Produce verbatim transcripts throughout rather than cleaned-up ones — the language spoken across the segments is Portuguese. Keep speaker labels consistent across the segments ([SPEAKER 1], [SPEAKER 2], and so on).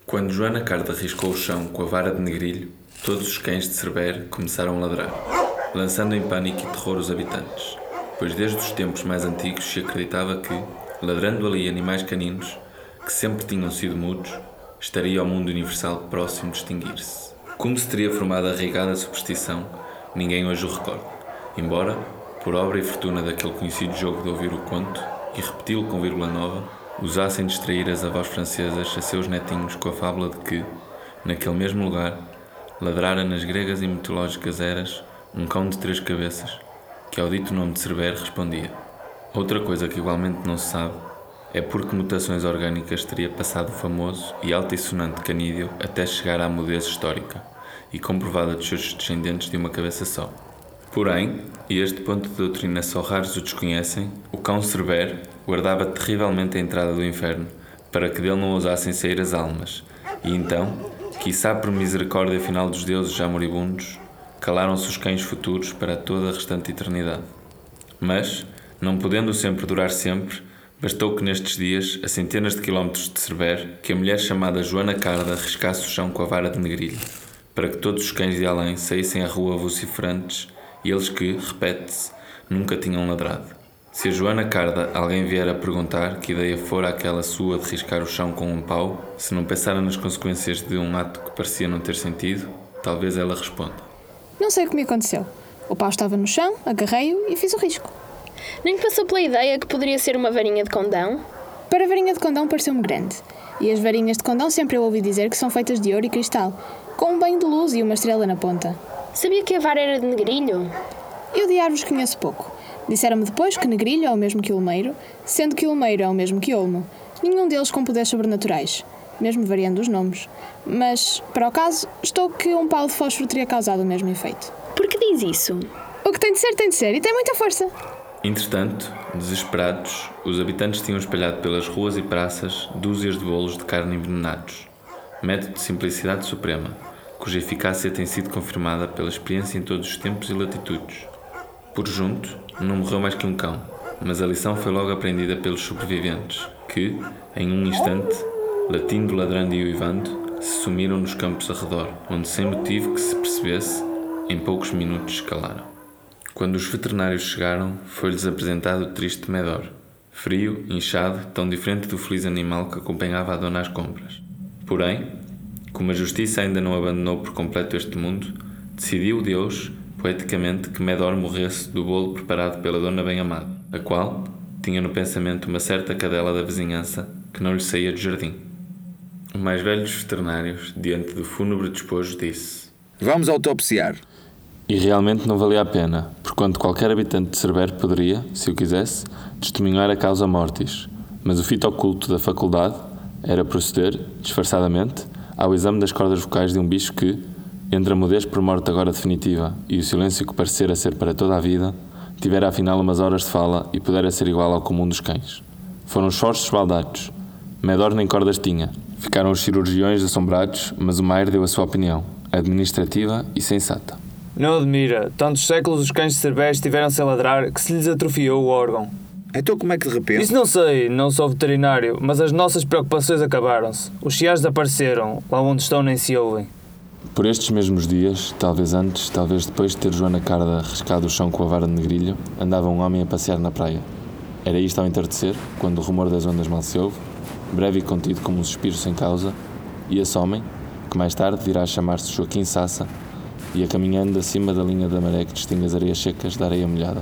[SPEAKER 1] Quando Joana Carda riscou o chão com a vara de negrilho, todos os cães de Cerbère começaram a ladrar, lançando em pânico e terror os habitantes, pois desde os tempos mais antigos se acreditava que, ladrando ali animais caninos, que sempre tinham sido mudos, estaria o mundo universal próximo de extinguir-se. Como se teria formado a arraigada superstição, ninguém hoje o recorda, embora, por obra e fortuna daquele conhecido jogo de ouvir o conto e repeti-lo com vírgula nova, usassem distrair as avós francesas a seus netinhos com a fábula de que, naquele mesmo lugar, ladrara nas gregas e mitológicas eras um cão de três cabeças, que ao dito nome de Cerbère respondia. Outra coisa que igualmente não se sabe é por que mutações orgânicas teria passado o famoso e altissonante canídeo até chegar à mudez histórica e comprovada dos seus descendentes de uma cabeça só. Porém, e este ponto de doutrina só raros o desconhecem, o cão Cerbère guardava terrivelmente a entrada do inferno para que dele não ousassem sair as almas, e então, quiçá por misericórdia final dos deuses já moribundos, calaram-se os cães futuros para toda a restante eternidade. Mas, não podendo sempre durar sempre, bastou que nestes dias, a centenas de quilómetros de Cerbère, que a mulher chamada Joana Carda riscasse o chão com a vara de negrilho, para que todos os cães de além saíssem à rua vociferantes, e eles que, repete-se, nunca tinham ladrado. Se a Joana Carda alguém vier a perguntar que ideia fora aquela sua de riscar o chão com um pau, se não pensara nas consequências de um ato que parecia não ter sentido, talvez ela responda.
[SPEAKER 2] Não sei o que me aconteceu. O pau estava no chão, agarrei-o e fiz o risco.
[SPEAKER 3] Nem passou pela ideia que poderia ser uma varinha de condão?
[SPEAKER 2] Para a varinha de condão pareceu-me grande. E as varinhas de condão sempre eu ouvi dizer que são feitas de ouro e cristal, com um banho de luz e uma estrela na ponta.
[SPEAKER 3] Sabia que a vara era de negrilho?
[SPEAKER 2] Eu de árvores conheço pouco. Disseram-me depois que negrilho é o mesmo que olmeiro, sendo que olmeiro é o mesmo que olmo. Nenhum deles com poderes sobrenaturais, mesmo variando os nomes. Mas, para o caso, estou que um pau de fósforo teria causado o mesmo efeito.
[SPEAKER 3] Por que diz isso?
[SPEAKER 2] O que tem de ser, tem de ser, e tem muita força.
[SPEAKER 1] Entretanto, desesperados, os habitantes tinham espalhado pelas ruas e praças dúzias de bolos de carne envenenados, método de simplicidade suprema, cuja eficácia tem sido confirmada pela experiência em todos os tempos e latitudes. Por junto, não morreu mais que um cão, mas a lição foi logo aprendida pelos sobreviventes, que, em um instante, latindo, ladrando e uivando, se sumiram nos campos ao redor, onde, sem motivo que se percebesse, em poucos minutos escalaram. Quando os veterinários chegaram, foi-lhes apresentado o triste Médor, frio, inchado, tão diferente do feliz animal que acompanhava a dona às compras. Porém, como a justiça ainda não abandonou por completo este mundo, decidiu Deus, poeticamente, que Médor morresse do bolo preparado pela dona bem-amada, a qual tinha no pensamento uma certa cadela da vizinhança que não lhe saía do jardim. O mais velho dos veterinários, diante do fúnebre despojo, disse:
[SPEAKER 4] Vamos autopsiar.
[SPEAKER 1] E realmente não valia a pena, porquanto qualquer habitante de Cerbère poderia, se o quisesse, testemunhar a causa mortis, mas o fito oculto da faculdade era proceder, disfarçadamente, ao exame das cordas vocais de um bicho que, entre a mudez por morte agora definitiva e o silêncio que parecera ser para toda a vida, tivera afinal umas horas de fala e pudera ser igual ao comum dos cães. Foram esforços baldados. Médor nem cordas tinha. Ficaram os cirurgiões assombrados, mas o Maier deu a sua opinião, administrativa e sensata.
[SPEAKER 5] Não admira. Tantos séculos os cães de Cerbère estiveram-se a ladrar que se lhes atrofiou o órgão.
[SPEAKER 4] Então como é que de repente...
[SPEAKER 5] Isso não sei, não sou veterinário, mas as nossas preocupações acabaram-se. Os chiares desapareceram, lá onde estão nem se ouvem.
[SPEAKER 1] Por estes mesmos dias, talvez antes, talvez depois de ter Joana Carda riscado o chão com a vara de negrilho, andava um homem a passear na praia. Era isto ao entardecer, quando o rumor das ondas mal se ouve, breve e contido como um suspiro sem causa, e esse homem, que mais tarde virá a chamar-se Joaquim Sassa, ia caminhando acima da linha da maré que distingue as areias secas da areia molhada.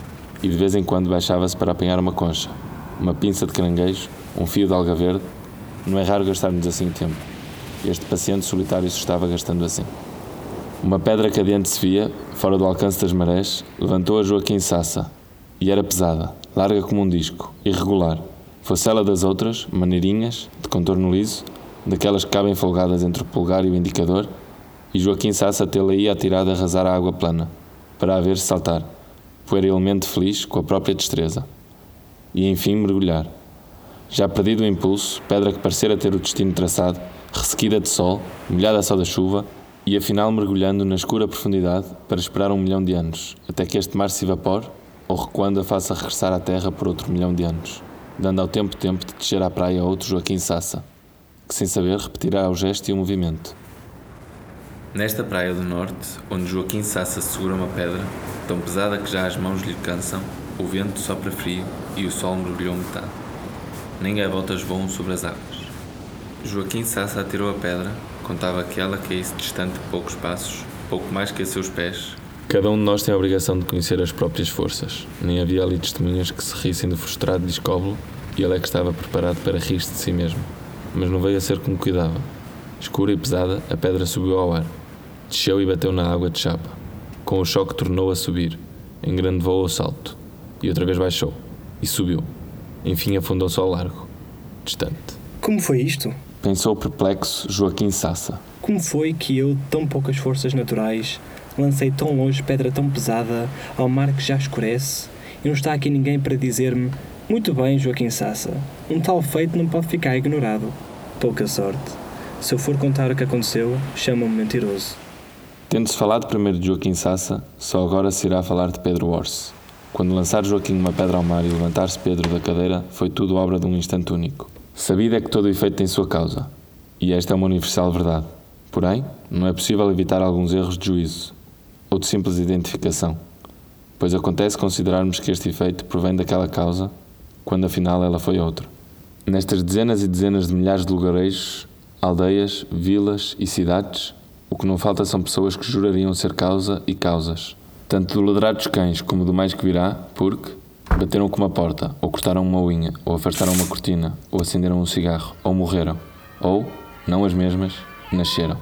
[SPEAKER 1] E de vez em quando baixava-se para apanhar uma concha, uma pinça de caranguejo, um fio de alga verde. Não é raro gastarmos assim tempo. Este paciente solitário se estava gastando assim. Uma pedra que adiante se via, fora do alcance das marés, levantou a Joaquim Sassa, e era pesada, larga como um disco, irregular. Fosse ela das outras, maneirinhas, de contorno liso, daquelas que cabem folgadas entre o polegar e o indicador, e Joaquim Sassa tê-la ia atirada a arrasar a água plana, para a ver saltar, puerilmente feliz com a própria destreza. E enfim mergulhar. Já perdido o impulso, pedra que parecera ter o destino traçado, ressequida de sol, molhada só da chuva, e afinal mergulhando na escura profundidade para esperar um milhão de anos, até que este mar se evapore, ou recuando a faça regressar à terra por outro milhão de anos, dando ao tempo tempo de descer à praia outro Joaquim Sassa. que sem saber repetirá o gesto e o movimento. Nesta praia do norte, onde Joaquim Sassa segura uma pedra, tão pesada que já as mãos lhe cansam, o vento sopra frio e o sol mergulhou metade. Nem gaivotas voam sobre as águas. Joaquim Sassa atirou a pedra, contava que ela caísse distante poucos passos, pouco mais que a seus pés. Cada um de nós tem a obrigação de conhecer as próprias forças. Nem havia ali testemunhas que se rissem do frustrado discóbulo, e ele é que estava preparado para rir-se de si mesmo. Mas não veio a ser como cuidava. Escura e pesada, a pedra subiu ao ar. Desceu e bateu na água de chapa. Com o choque tornou a subir. Em grande voo ao salto. E outra vez baixou. E subiu. Enfim afundou-se ao largo. Distante.
[SPEAKER 6] Como foi isto?
[SPEAKER 1] Pensou perplexo Joaquim Sassa.
[SPEAKER 6] Como foi que eu, de tão poucas forças naturais, lancei tão longe pedra tão pesada ao mar que já escurece, e não está aqui ninguém para dizer-me: muito bem, Joaquim Sassa, um tal feito não pode ficar ignorado. Pouca sorte. Se eu for contar o que aconteceu, chamam-me mentiroso.
[SPEAKER 1] Tendo-se falado primeiro de Joaquim Sassa, só agora se irá falar de Pedro Orce. Quando lançar Joaquim uma pedra ao mar e levantar-se Pedro da cadeira, foi tudo obra de um instante único. Sabido é que todo o efeito tem sua causa, e esta é uma universal verdade. Porém, não é possível evitar alguns erros de juízo, ou de simples identificação, pois acontece considerarmos que este efeito provém daquela causa, quando afinal ela foi outra. Nestas dezenas e dezenas de milhares de lugarejos, aldeias, vilas e cidades, o que não falta são pessoas que jurariam ser causa e causas, tanto do ladrar dos cães como do mais que virá, porque bateram com uma porta, ou cortaram uma unha, ou afastaram uma cortina, ou acenderam um cigarro, ou morreram, ou, não as mesmas, nasceram.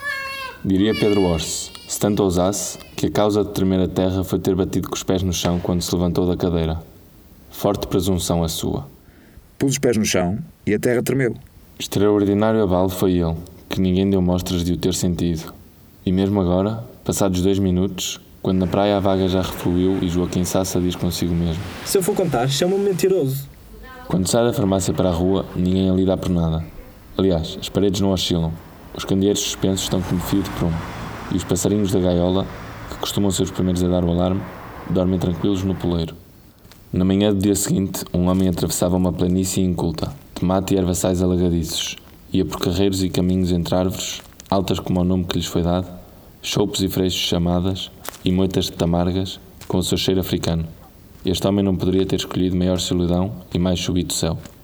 [SPEAKER 1] Diria Pedro Orce, se tanto ousasse, que a causa de tremer a terra foi ter batido com os pés no chão quando se levantou da cadeira. Forte presunção a sua.
[SPEAKER 4] Pus os pés no chão e a terra tremeu.
[SPEAKER 1] Extraordinário abalo foi ele, que ninguém deu mostras de o ter sentido. E mesmo agora, passados dois minutos, quando na praia a vaga já refluiu e Joaquim Sassa diz consigo mesmo:
[SPEAKER 6] se eu for contar, chamam-me mentiroso.
[SPEAKER 1] Quando sai da farmácia para a rua, ninguém ali dá por nada. Aliás, as paredes não oscilam. Os candeeiros suspensos estão como fio de prumo. E os passarinhos da gaiola, que costumam ser os primeiros a dar o alarme, dormem tranquilos no poleiro. Na manhã do dia seguinte, um homem atravessava uma planície inculta, de mato e ervaçais alagadiços. Ia por carreiros e caminhos entre árvores, altas como o nome que lhes foi dado, choupos e freixos chamadas, e moitas de tamargas, com o seu cheiro africano. Este homem não poderia ter escolhido maior solidão e mais súbito céu.